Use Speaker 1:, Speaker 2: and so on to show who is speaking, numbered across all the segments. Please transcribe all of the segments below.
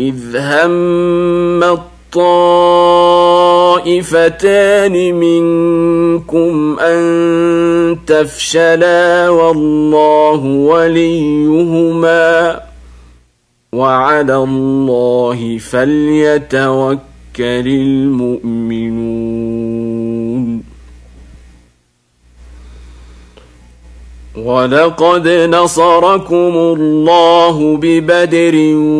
Speaker 1: إذ هم الطائفتان منكم أن تفشلا والله وليهما وعلى الله فليتوكل المؤمنون. ولقد نصركم الله ببدر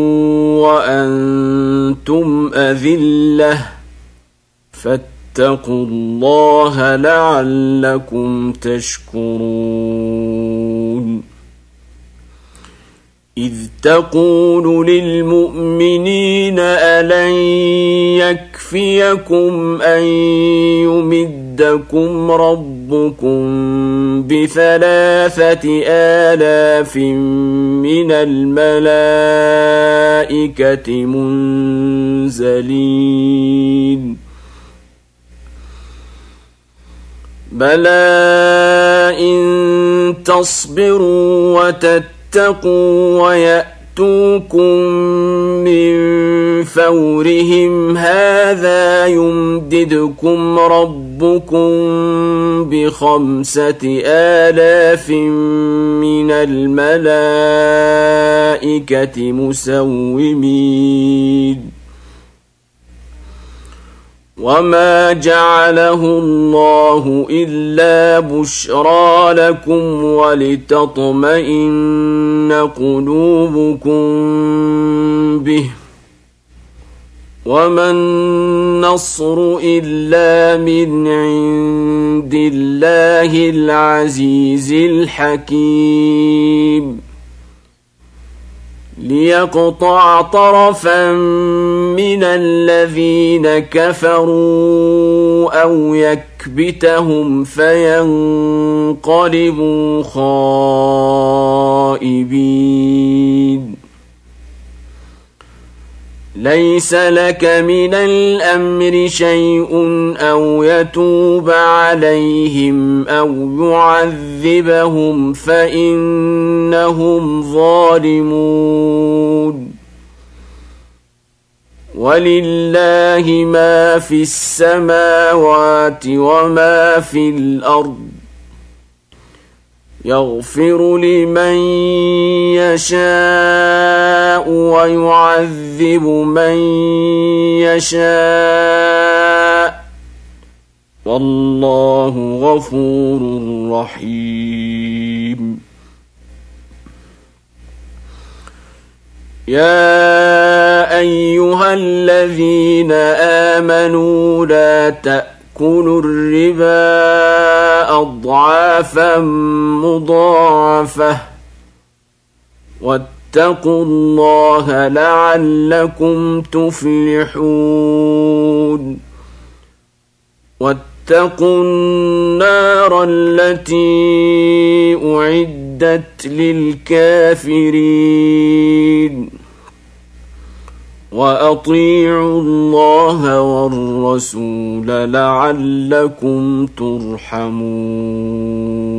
Speaker 1: وأنتم أذلة فاتقوا الله لعلكم تشكرون. إذ تقول للمؤمنين ألن يكفيكم أن يمدكم ربكم ب3,000 من الملائكة منزلين بلى إن تصبروا وتتقوا ويأتوكم من فورهم هذا يمددكم ربكم ب5,000 من الملائكة مسومين. وما جعله الله إلا بشرى لكم ولتطمئن قلوبكم به وما النصر إلا من عند الله العزيز الحكيم. ليقطع طرفا من الذين كفروا أو يكبتهم فينقلبوا خائبين. ليس لك من الأمر شيء أو يتوب عليهم أو يعذبهم فإنهم ظالمون. ولله ما في السماوات وما في الأرض يغفر لمن يشاء ويعذب من يشاء والله غفور رحيم. يا أيها الذين آمنوا لا تأكلوا الربا أضعافا مضاعفة واتقوا الله لعلكم تفلحون. واتقوا النار التي أعدت للكافرين وأطيعوا الله والرسول لعلكم ترحمون.